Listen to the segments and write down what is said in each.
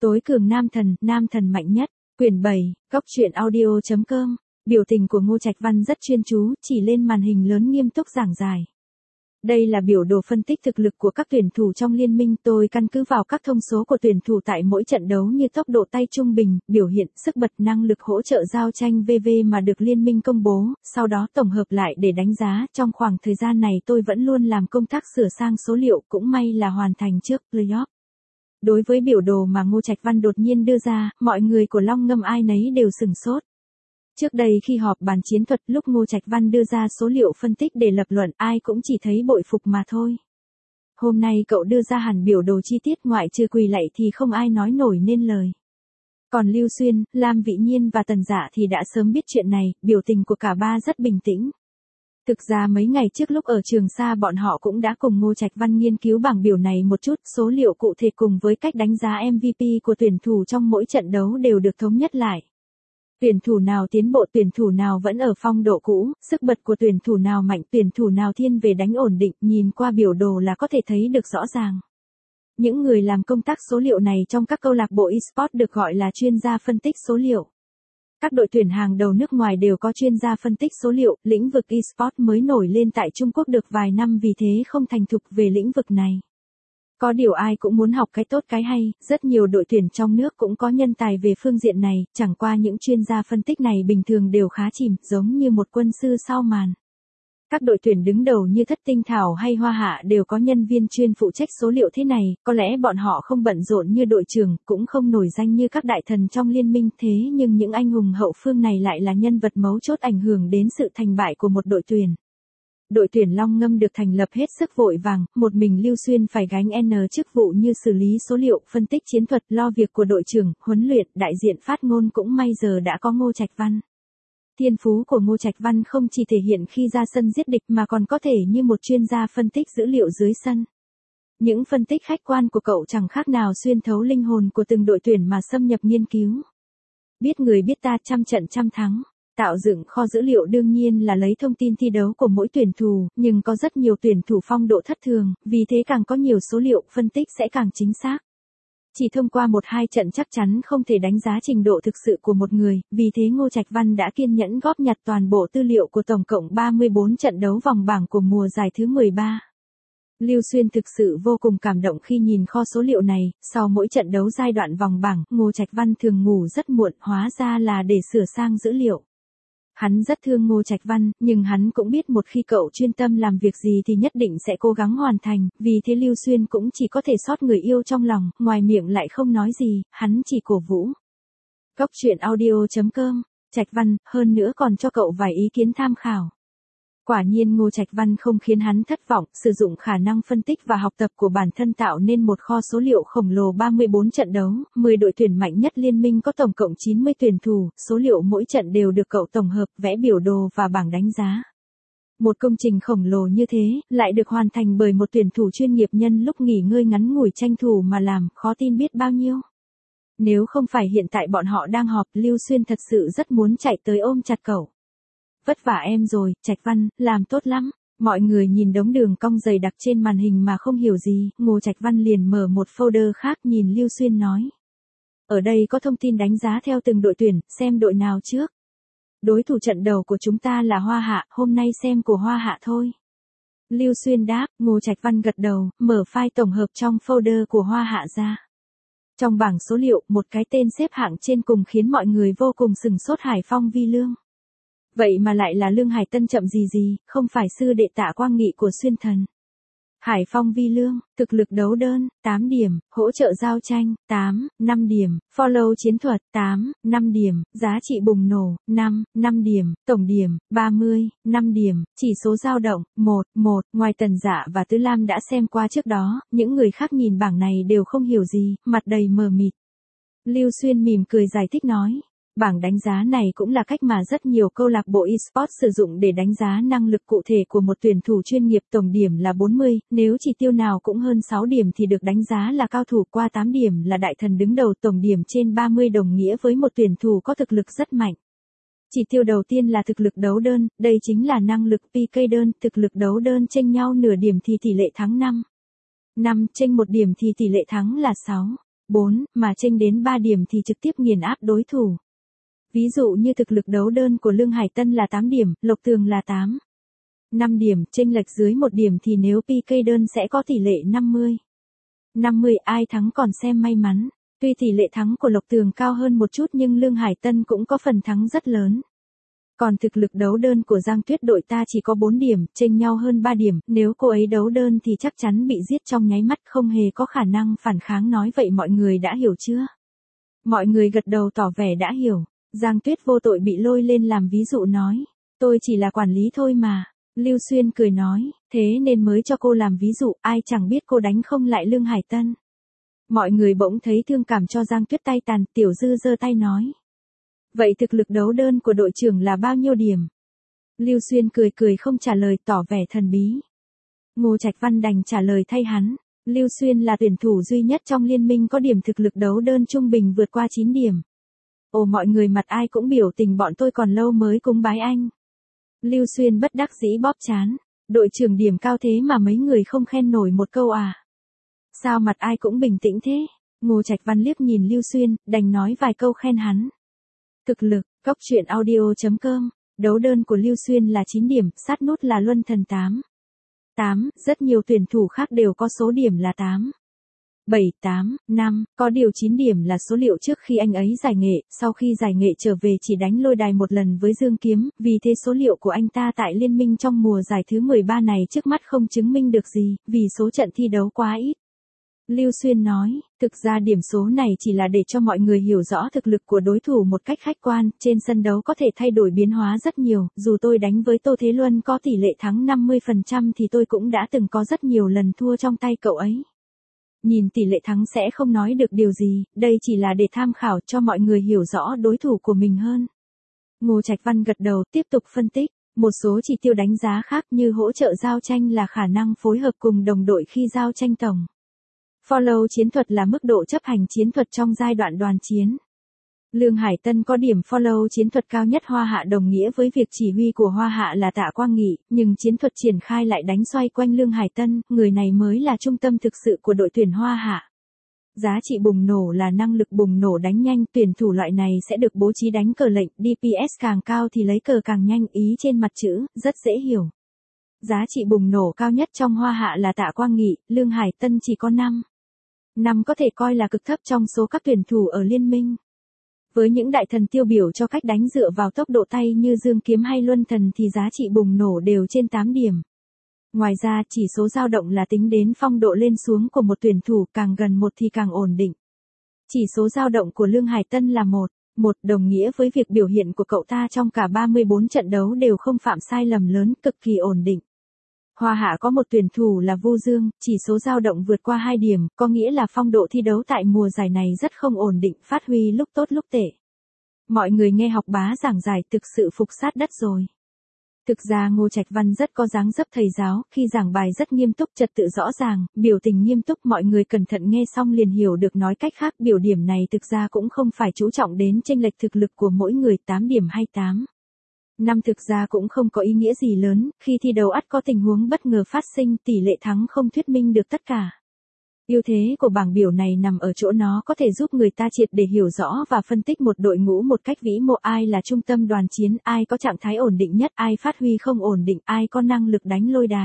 Tối cường nam thần mạnh nhất, quyển 7, góc truyện audio.com, biểu tình của Ngô Trạch Văn rất chuyên chú, chỉ lên màn hình lớn nghiêm túc giảng giải. Đây là biểu đồ phân tích thực lực của các tuyển thủ trong liên minh, tôi căn cứ vào các thông số của tuyển thủ tại mỗi trận đấu như tốc độ tay trung bình, biểu hiện, sức bật, năng lực hỗ trợ giao tranh VV mà được liên minh công bố, sau đó tổng hợp lại để đánh giá. Trong khoảng thời gian này tôi vẫn luôn làm công tác sửa sang số liệu, cũng may là hoàn thành trước playoff. Đối với biểu đồ mà Ngô Trạch Văn đột nhiên đưa ra, mọi người của Long Ngâm ai nấy đều sửng sốt. Trước đây khi họp bàn chiến thuật, lúc Ngô Trạch Văn đưa ra số liệu phân tích để lập luận, ai cũng chỉ thấy bội phục mà thôi. Hôm nay cậu đưa ra hẳn biểu đồ chi tiết, ngoại trừ Quỳ Lạy thì không ai nói nổi nên lời. Còn Lưu Xuyên, Lam Vĩ Nhiên và Tần Dạ thì đã sớm biết chuyện này, biểu tình của cả ba rất bình tĩnh. Thực ra mấy ngày trước lúc ở Trường Sa bọn họ cũng đã cùng Ngô Trạch Văn nghiên cứu bảng biểu này một chút, số liệu cụ thể cùng với cách đánh giá MVP của tuyển thủ trong mỗi trận đấu đều được thống nhất lại. Tuyển thủ nào tiến bộ, tuyển thủ nào vẫn ở phong độ cũ, sức bật của tuyển thủ nào mạnh, tuyển thủ nào thiên về đánh ổn định, nhìn qua biểu đồ là có thể thấy được rõ ràng. Những người làm công tác số liệu này trong các câu lạc bộ eSports được gọi là chuyên gia phân tích số liệu. Các đội tuyển hàng đầu nước ngoài đều có chuyên gia phân tích số liệu, lĩnh vực eSports mới nổi lên tại Trung Quốc được vài năm vì thế không thành thục về lĩnh vực này. Có điều ai cũng muốn học cái tốt cái hay, rất nhiều đội tuyển trong nước cũng có nhân tài về phương diện này, chẳng qua những chuyên gia phân tích này bình thường đều khá chìm, giống như một quân sư sau màn. Các đội tuyển đứng đầu như Thất Tinh Thảo hay Hoa Hạ đều có nhân viên chuyên phụ trách số liệu thế này, có lẽ bọn họ không bận rộn như đội trưởng, cũng không nổi danh như các đại thần trong liên minh, thế nhưng những anh hùng hậu phương này lại là nhân vật mấu chốt ảnh hưởng đến sự thành bại của một đội tuyển. Đội tuyển Long Ngâm được thành lập hết sức vội vàng, một mình Lưu Xuyên phải gánh N chức vụ như xử lý số liệu, phân tích chiến thuật, lo việc của đội trưởng, huấn luyện, đại diện phát ngôn, cũng may giờ đã có Ngô Trạch Văn. Thiên phú của Ngô Trạch Văn không chỉ thể hiện khi ra sân giết địch mà còn có thể như một chuyên gia phân tích dữ liệu dưới sân. Những phân tích khách quan của cậu chẳng khác nào xuyên thấu linh hồn của từng đội tuyển mà xâm nhập nghiên cứu. Biết người biết ta, trăm trận trăm thắng. Tạo dựng kho dữ liệu đương nhiên là lấy thông tin thi đấu của mỗi tuyển thủ, nhưng có rất nhiều tuyển thủ phong độ thất thường, vì thế càng có nhiều số liệu phân tích sẽ càng chính xác. Chỉ thông qua 1-2 trận chắc chắn không thể đánh giá trình độ thực sự của một người, vì thế Ngô Trạch Văn đã kiên nhẫn góp nhặt toàn bộ tư liệu của tổng cộng 34 trận đấu vòng bảng của mùa giải thứ 13. Lưu Xuyên thực sự vô cùng cảm động khi nhìn kho số liệu này, sau mỗi trận đấu giai đoạn vòng bảng, Ngô Trạch Văn thường ngủ rất muộn, hóa ra là để sửa sang dữ liệu. Hắn rất thương Ngô Trạch Văn, nhưng hắn cũng biết một khi cậu chuyên tâm làm việc gì thì nhất định sẽ cố gắng hoàn thành, vì thế Lưu Xuyên cũng chỉ có thể sót người yêu trong lòng, ngoài miệng lại không nói gì, hắn chỉ cổ vũ. Góc truyện audio.com, Trạch Văn, hơn nữa còn cho cậu vài ý kiến tham khảo. Quả nhiên Ngô Trạch Văn không khiến hắn thất vọng, sử dụng khả năng phân tích và học tập của bản thân tạo nên một kho số liệu khổng lồ 34 trận đấu, 10 đội tuyển mạnh nhất liên minh có tổng cộng 90 tuyển thủ, số liệu mỗi trận đều được cậu tổng hợp, vẽ biểu đồ và bảng đánh giá. Một công trình khổng lồ như thế, lại được hoàn thành bởi một tuyển thủ chuyên nghiệp nhân lúc nghỉ ngơi ngắn ngủi tranh thủ mà làm, khó tin biết bao nhiêu. Nếu không phải hiện tại bọn họ đang họp, Lưu Xuyên thật sự rất muốn chạy tới ôm chặt cậu. Vất vả em rồi, Trạch Văn, làm tốt lắm. Mọi người nhìn đống đường cong dày đặc trên màn hình mà không hiểu gì, Ngô Trạch Văn liền mở một folder khác nhìn Lưu Xuyên nói. Ở đây có thông tin đánh giá theo từng đội tuyển, xem đội nào trước. Đối thủ trận đầu của chúng ta là Hoa Hạ, hôm nay xem của Hoa Hạ thôi. Lưu Xuyên đáp, Ngô Trạch Văn gật đầu, mở file tổng hợp trong folder của Hoa Hạ ra. Trong bảng số liệu, một cái tên xếp hạng trên cùng khiến mọi người vô cùng sửng sốt, Hải Phong Vi Lương. Vậy mà lại là Lương Hải Tân chậm gì, không phải sư đệ Tạ Quang Nghị của Xuyên Thần. Hải Phong Vi Lương, thực lực đấu đơn, 8 điểm, hỗ trợ giao tranh, 5 điểm, follow chiến thuật, 5 điểm, giá trị bùng nổ, 5 điểm, tổng điểm, 5 điểm, chỉ số dao động, 1, ngoài Tần Dạ và Tứ Lam đã xem qua trước đó, những người khác nhìn bảng này đều không hiểu gì, mặt đầy mờ mịt. Lưu Xuyên mỉm cười giải thích nói. Bảng đánh giá này cũng là cách mà rất nhiều câu lạc bộ eSports sử dụng để đánh giá năng lực cụ thể của một tuyển thủ chuyên nghiệp, tổng điểm là 40, nếu chỉ tiêu nào cũng hơn 6 điểm thì được đánh giá là cao thủ, qua 8 điểm là đại thần đứng đầu, tổng điểm trên 30 đồng nghĩa với một tuyển thủ có thực lực rất mạnh. Chỉ tiêu đầu tiên là thực lực đấu đơn, đây chính là năng lực PK đơn, thực lực đấu đơn chênh nhau nửa điểm thì tỷ lệ thắng 5, chênh 1 điểm thì tỷ lệ thắng là 6. 4, mà chênh đến 3 điểm thì trực tiếp nghiền áp đối thủ. Ví dụ như thực lực đấu đơn của Lương Hải Tân là 8 điểm, Lộc Tường là 8. 5 điểm, chênh lệch dưới 1 điểm thì nếu PK đơn sẽ có tỷ lệ 50. 50 ai thắng còn xem may mắn. Tuy tỷ lệ thắng của Lộc Tường cao hơn một chút nhưng Lương Hải Tân cũng có phần thắng rất lớn. Còn thực lực đấu đơn của Giang Tuyết đội ta chỉ có 4 điểm, chênh nhau hơn 3 điểm, nếu cô ấy đấu đơn thì chắc chắn bị giết trong nháy mắt, không hề có khả năng phản kháng. Nói vậy mọi người đã hiểu chưa? Mọi người gật đầu tỏ vẻ đã hiểu. Giang Tuyết vô tội bị lôi lên làm ví dụ nói, tôi chỉ là quản lý thôi mà. Lưu Xuyên cười nói, thế nên mới cho cô làm ví dụ, ai chẳng biết cô đánh không lại Lương Hải Tân. Mọi người bỗng thấy thương cảm cho Giang Tuyết tay tàn, Tiểu Dư giơ tay nói. Vậy thực lực đấu đơn của đội trưởng là bao nhiêu điểm? Lưu Xuyên cười cười không trả lời, tỏ vẻ thần bí. Ngô Trạch Văn đành trả lời thay hắn. Lưu Xuyên là tuyển thủ duy nhất trong liên minh có điểm thực lực đấu đơn trung bình vượt qua 9 điểm. Ồ, mọi người mặt ai cũng biểu tình, bọn tôi còn lâu mới cúng bái anh. Lưu Xuyên bất đắc dĩ bóp trán. Đội trưởng điểm cao thế mà mấy người không khen nổi một câu à? Sao mặt ai cũng bình tĩnh thế? Ngô Trạch Văn liếc nhìn Lưu Xuyên, đành nói vài câu khen hắn. Thực lực, Cốc Truyện Audio.com, đấu đơn của Lưu Xuyên là 9 điểm, sát nút là Luân Thần 8. 8, rất nhiều tuyển thủ khác đều có số điểm là 8. 7, 8, 5, có điều 9 điểm là số liệu trước khi anh ấy giải nghệ, sau khi giải nghệ trở về chỉ đánh lôi đài một lần với Dương Kiếm, vì thế số liệu của anh ta tại liên minh trong mùa giải thứ 13 này trước mắt không chứng minh được gì, vì số trận thi đấu quá ít. Lưu Xuyên nói, thực ra điểm số này chỉ là để cho mọi người hiểu rõ thực lực của đối thủ một cách khách quan, trên sân đấu có thể thay đổi biến hóa rất nhiều, dù tôi đánh với Tô Thế Luân có tỷ lệ thắng 50% thì tôi cũng đã từng có rất nhiều lần thua trong tay cậu ấy. Nhìn tỷ lệ thắng sẽ không nói được điều gì, đây chỉ là để tham khảo cho mọi người hiểu rõ đối thủ của mình hơn. Ngô Trạch Văn gật đầu tiếp tục phân tích, một số chỉ tiêu đánh giá khác như hỗ trợ giao tranh là khả năng phối hợp cùng đồng đội khi giao tranh tổng. Follow chiến thuật là mức độ chấp hành chiến thuật trong giai đoạn đoàn chiến. Lương Hải Tân có điểm follow chiến thuật cao nhất Hoa Hạ, đồng nghĩa với việc chỉ huy của Hoa Hạ là Tạ Quang Nghị, nhưng chiến thuật triển khai lại đánh xoay quanh Lương Hải Tân, người này mới là trung tâm thực sự của đội tuyển Hoa Hạ. Giá trị bùng nổ là năng lực bùng nổ đánh nhanh, tuyển thủ loại này sẽ được bố trí đánh cờ lệnh, DPS càng cao thì lấy cờ càng nhanh, ý trên mặt chữ, rất dễ hiểu. Giá trị bùng nổ cao nhất trong Hoa Hạ là Tạ Quang Nghị, Lương Hải Tân chỉ có 5. 5 có thể coi là cực thấp trong số các tuyển thủ ở liên minh. Với những đại thần tiêu biểu cho cách đánh dựa vào tốc độ tay như Dương Kiếm hay Luân Thần thì giá trị bùng nổ đều trên 8 điểm. Ngoài ra chỉ số dao động là tính đến phong độ lên xuống của một tuyển thủ, càng gần 1 thì càng ổn định. Chỉ số dao động của Lương Hải Tân là 1, đồng nghĩa với việc biểu hiện của cậu ta trong cả 34 trận đấu đều không phạm sai lầm lớn, cực kỳ ổn định. Hoa Hạ có một tuyển thủ là Vu Dương, chỉ số dao động vượt qua 2 điểm, có nghĩa là phong độ thi đấu tại mùa giải này rất không ổn định, phát huy lúc tốt lúc tệ. Mọi người nghe học bá giảng giải thực sự phục sát đất rồi. Thực ra Ngô Trạch Văn rất có dáng dấp thầy giáo, khi giảng bài rất nghiêm túc, trật tự rõ ràng, biểu tình nghiêm túc, mọi người cẩn thận nghe xong liền hiểu được. Nói cách khác, biểu điểm này thực ra cũng không phải chú trọng đến chênh lệch thực lực của mỗi người, 8 điểm hay 8. 5 thực ra cũng không có ý nghĩa gì lớn, khi thi đấu ắt có tình huống bất ngờ phát sinh, tỷ lệ thắng không thuyết minh được tất cả. Ưu thế của bảng biểu này nằm ở chỗ nó có thể giúp người ta triệt để hiểu rõ và phân tích một đội ngũ một cách vĩ mô, ai là trung tâm đoàn chiến, ai có trạng thái ổn định nhất, ai phát huy không ổn định, ai có năng lực đánh lôi đài.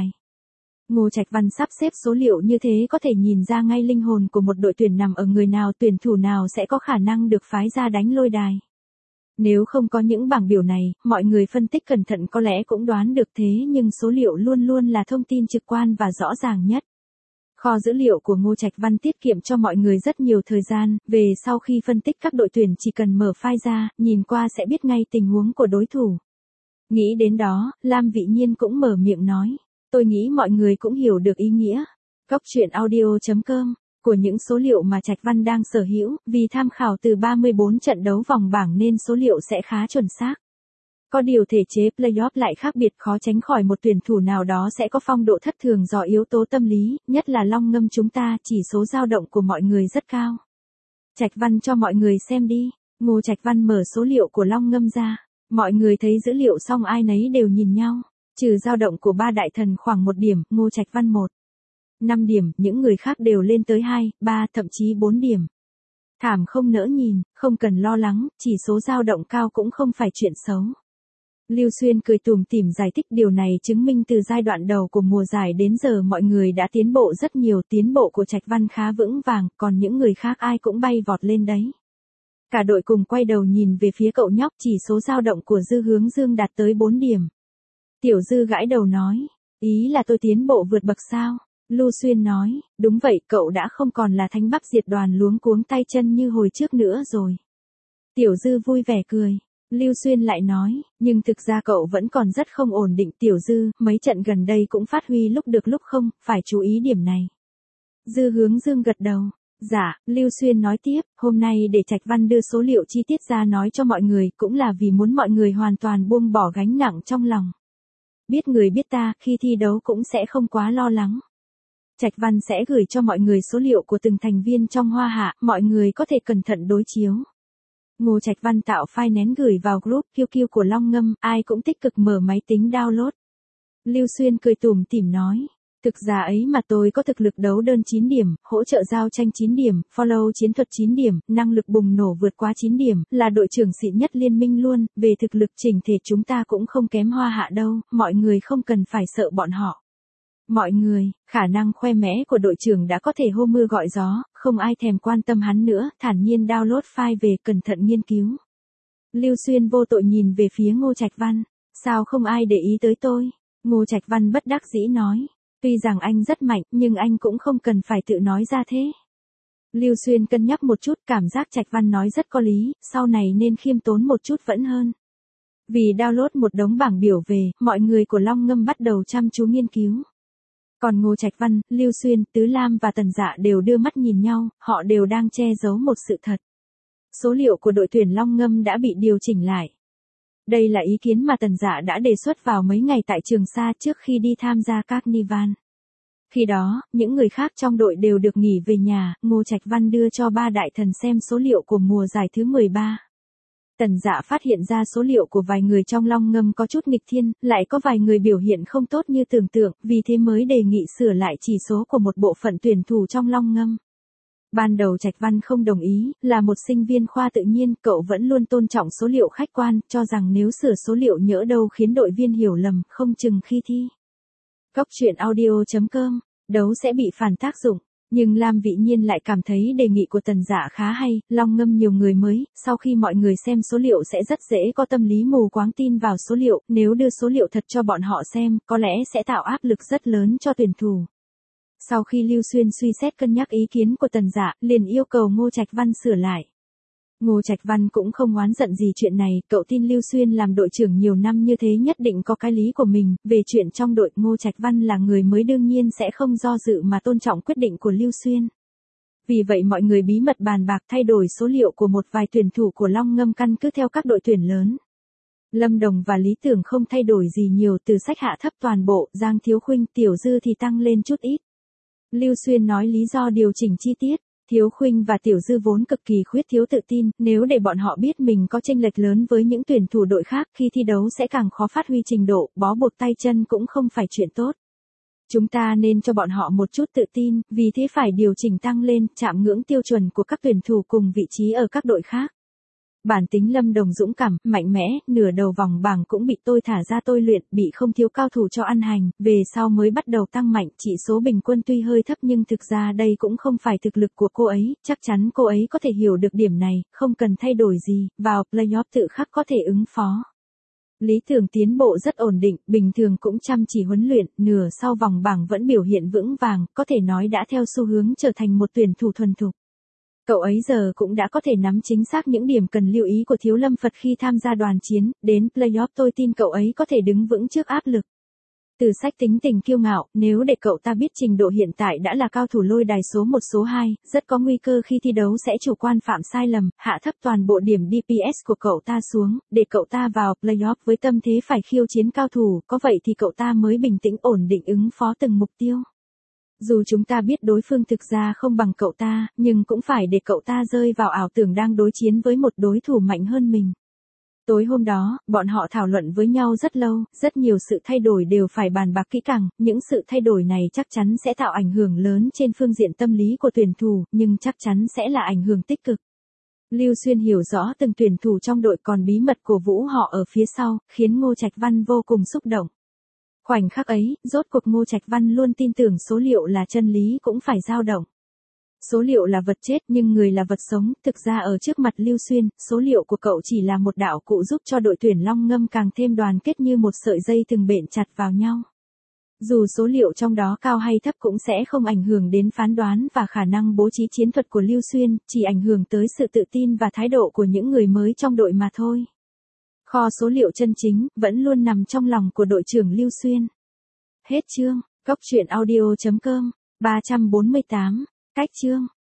Ngô Trạch Văn sắp xếp số liệu như thế có thể nhìn ra ngay linh hồn của một đội tuyển nằm ở người nào, tuyển thủ nào sẽ có khả năng được phái ra đánh lôi đài. Nếu không có những bảng biểu này, mọi người phân tích cẩn thận có lẽ cũng đoán được, thế nhưng số liệu luôn luôn là thông tin trực quan và rõ ràng nhất. Kho dữ liệu của Ngô Trạch Văn tiết kiệm cho mọi người rất nhiều thời gian, về sau khi phân tích các đội tuyển chỉ cần mở file ra, nhìn qua sẽ biết ngay tình huống của đối thủ. Nghĩ đến đó, Lam Vị Nhiên cũng mở miệng nói, tôi nghĩ mọi người cũng hiểu được ý nghĩa. Cốc Truyện Audio.com của những số liệu mà Trạch Văn đang sở hữu, vì tham khảo từ 34 trận đấu vòng bảng nên số liệu sẽ khá chuẩn xác. Có điều thể chế playoff lại khác biệt, khó tránh khỏi một tuyển thủ nào đó sẽ có phong độ thất thường do yếu tố tâm lý, nhất là Long Ngâm chúng ta, chỉ số dao động của mọi người rất cao. Trạch Văn cho mọi người xem đi. Ngô Trạch Văn mở số liệu của Long Ngâm ra. Mọi người thấy dữ liệu xong ai nấy đều nhìn nhau. Trừ dao động của 3 đại thần khoảng 1 điểm, Ngô Trạch Văn 1. 5 điểm, những người khác đều lên tới 2, 3, thậm chí 4 điểm. Thảm không nỡ nhìn, không cần lo lắng, chỉ số dao động cao cũng không phải chuyện xấu. Lưu Xuyên cười tủm tỉm giải thích điều này chứng minh từ giai đoạn đầu của mùa giải đến giờ mọi người đã tiến bộ rất nhiều, tiến bộ của Trạch Văn khá vững vàng, còn những người khác ai cũng bay vọt lên đấy. Cả đội cùng quay đầu nhìn về phía cậu nhóc, chỉ số dao động của Dư Hướng Dương đạt tới 4 điểm. Tiểu Dư gãi đầu nói, ý là tôi tiến bộ vượt bậc sao? Lưu Xuyên nói, đúng vậy, cậu đã không còn là thánh bắp diệt đoàn luống cuống tay chân như hồi trước nữa rồi. Tiểu Dư vui vẻ cười. Lưu Xuyên lại nói, nhưng thực ra cậu vẫn còn rất không ổn định. Tiểu Dư, mấy trận gần đây cũng phát huy lúc được lúc không, phải chú ý điểm này. Dư Hướng Dương gật đầu. Dạ, Lưu Xuyên nói tiếp, hôm nay để Trạch Văn đưa số liệu chi tiết ra nói cho mọi người, cũng là vì muốn mọi người hoàn toàn buông bỏ gánh nặng trong lòng. Biết người biết ta, khi thi đấu cũng sẽ không quá lo lắng. Trạch Văn sẽ gửi cho mọi người số liệu của từng thành viên trong Hoa Hạ, mọi người có thể cẩn thận đối chiếu. Ngô Trạch Văn tạo file nén gửi vào group QQ của Long Ngâm, ai cũng tích cực mở máy tính download. Lưu Xuyên cười tủm tỉm nói, thực ra ấy mà tôi có thực lực đấu đơn 9 điểm, hỗ trợ giao tranh 9 điểm, follow chiến thuật 9 điểm, năng lực bùng nổ vượt quá 9 điểm, là đội trưởng xịn nhất liên minh luôn, về thực lực chỉnh thể chúng ta cũng không kém Hoa Hạ đâu, mọi người không cần phải sợ bọn họ. Mọi người, khả năng khoe mẽ của đội trưởng đã có thể hô mưa gọi gió, không ai thèm quan tâm hắn nữa, thản nhiên download file về cẩn thận nghiên cứu. Lưu Xuyên vô tội nhìn về phía Ngô Trạch Văn, sao không ai để ý tới tôi? Ngô Trạch Văn bất đắc dĩ nói, tuy rằng anh rất mạnh, nhưng anh cũng không cần phải tự nói ra thế. Lưu Xuyên cân nhắc một chút, cảm giác Trạch Văn nói rất có lý, sau này nên khiêm tốn một chút vẫn hơn. Vì download một đống bảng biểu về, mọi người của Long Ngâm bắt đầu chăm chú nghiên cứu. Còn Ngô Trạch Văn, Lưu Xuyên, Tứ Lam và Tần Dạ đều đưa mắt nhìn nhau, họ đều đang che giấu một sự thật. Số liệu của đội tuyển Long Ngâm đã bị điều chỉnh lại. Đây là ý kiến mà Tần Dạ đã đề xuất vào mấy ngày tại Trường Sa trước khi đi tham gia Carnival. Khi đó, những người khác trong đội đều được nghỉ về nhà, Ngô Trạch Văn đưa cho ba đại thần xem số liệu của mùa giải thứ 13. Tần Dạ phát hiện ra số liệu của vài người trong Long Ngâm có chút nghịch thiên, lại có vài người biểu hiện không tốt như tưởng tượng, vì thế mới đề nghị sửa lại chỉ số của một bộ phận tuyển thủ trong Long Ngâm. Ban đầu Trạch Văn không đồng ý, là một sinh viên khoa tự nhiên, cậu vẫn luôn tôn trọng số liệu khách quan, cho rằng nếu sửa số liệu nhỡ đâu khiến đội viên hiểu lầm, không chừng khi thi. Cóc truyện audio.com, đấu sẽ bị phản tác dụng. Nhưng Lam Vị Nhiên lại cảm thấy đề nghị của Tần Dạ khá hay, Long Ngâm nhiều người mới, sau khi mọi người xem số liệu sẽ rất dễ có tâm lý mù quáng tin vào số liệu, nếu đưa số liệu thật cho bọn họ xem, có lẽ sẽ tạo áp lực rất lớn cho tuyển thủ. Sau khi Lưu Xuyên suy xét cân nhắc ý kiến của Tần Dạ, liền yêu cầu Ngô Trạch Văn sửa lại. Ngô Trạch Văn cũng không oán giận gì chuyện này, cậu tin Lưu Xuyên làm đội trưởng nhiều năm như thế nhất định có cái lý của mình, về chuyện trong đội Ngô Trạch Văn là người mới đương nhiên sẽ không do dự mà tôn trọng quyết định của Lưu Xuyên. Vì vậy mọi người bí mật bàn bạc thay đổi số liệu của một vài tuyển thủ của Long Ngâm căn cứ theo các đội tuyển lớn. Lâm Đồng và Lý Tưởng không thay đổi gì nhiều, từ sách hạ thấp toàn bộ, Giang Thiếu Khuynh, Tiểu Dư thì tăng lên chút ít. Lưu Xuyên nói lý do điều chỉnh chi tiết. Thiếu Khuynh và Tiểu Dư vốn cực kỳ khuyết thiếu tự tin, nếu để bọn họ biết mình có chênh lệch lớn với những tuyển thủ đội khác khi thi đấu sẽ càng khó phát huy trình độ, bó buộc tay chân cũng không phải chuyện tốt. Chúng ta nên cho bọn họ một chút tự tin, vì thế phải điều chỉnh tăng lên, chạm ngưỡng tiêu chuẩn của các tuyển thủ cùng vị trí ở các đội khác. Bản tính Lâm Đồng dũng cảm, mạnh mẽ, nửa đầu vòng bảng cũng bị tôi thả ra tôi luyện, bị không thiếu cao thủ cho ăn hành, về sau mới bắt đầu tăng mạnh, chỉ số bình quân tuy hơi thấp nhưng thực ra đây cũng không phải thực lực của cô ấy, chắc chắn cô ấy có thể hiểu được điểm này, không cần thay đổi gì, vào playoff tự khắc có thể ứng phó. Lý Tưởng tiến bộ rất ổn định, bình thường cũng chăm chỉ huấn luyện, nửa sau vòng bảng vẫn biểu hiện vững vàng, có thể nói đã theo xu hướng trở thành một tuyển thủ thuần thục. Cậu ấy giờ cũng đã có thể nắm chính xác những điểm cần lưu ý của Thiếu Lâm Phật khi tham gia đoàn chiến, đến playoff tôi tin cậu ấy có thể đứng vững trước áp lực. Từ sách tính tình kiêu ngạo, nếu để cậu ta biết trình độ hiện tại đã là cao thủ lôi đài số 1 số 2, rất có nguy cơ khi thi đấu sẽ chủ quan phạm sai lầm, hạ thấp toàn bộ điểm DPS của cậu ta xuống, để cậu ta vào playoff với tâm thế phải khiêu chiến cao thủ, có vậy thì cậu ta mới bình tĩnh ổn định ứng phó từng mục tiêu. Dù chúng ta biết đối phương thực ra không bằng cậu ta, nhưng cũng phải để cậu ta rơi vào ảo tưởng đang đối chiến với một đối thủ mạnh hơn mình. Tối hôm đó, bọn họ thảo luận với nhau rất lâu, rất nhiều sự thay đổi đều phải bàn bạc kỹ càng, những sự thay đổi này chắc chắn sẽ tạo ảnh hưởng lớn trên phương diện tâm lý của tuyển thủ, nhưng chắc chắn sẽ là ảnh hưởng tích cực. Lưu Xuyên hiểu rõ từng tuyển thủ trong đội còn bí mật cổ vũ họ ở phía sau, khiến Ngô Trạch Văn vô cùng xúc động. Khoảnh khắc ấy, rốt cuộc Ngô Trạch Văn luôn tin tưởng số liệu là chân lý cũng phải dao động. Số liệu là vật chết nhưng người là vật sống, thực ra ở trước mặt Lưu Xuyên, số liệu của cậu chỉ là một đạo cụ giúp cho đội tuyển Long Ngâm càng thêm đoàn kết như một sợi dây từng bện chặt vào nhau. Dù số liệu trong đó cao hay thấp cũng sẽ không ảnh hưởng đến phán đoán và khả năng bố trí chiến thuật của Lưu Xuyên, chỉ ảnh hưởng tới sự tự tin và thái độ của những người mới trong đội mà thôi. Kho số liệu chân chính vẫn luôn nằm trong lòng của đội trưởng Lưu Xuyên. Hết chương. Cốc truyện audio.com 348. Cách chương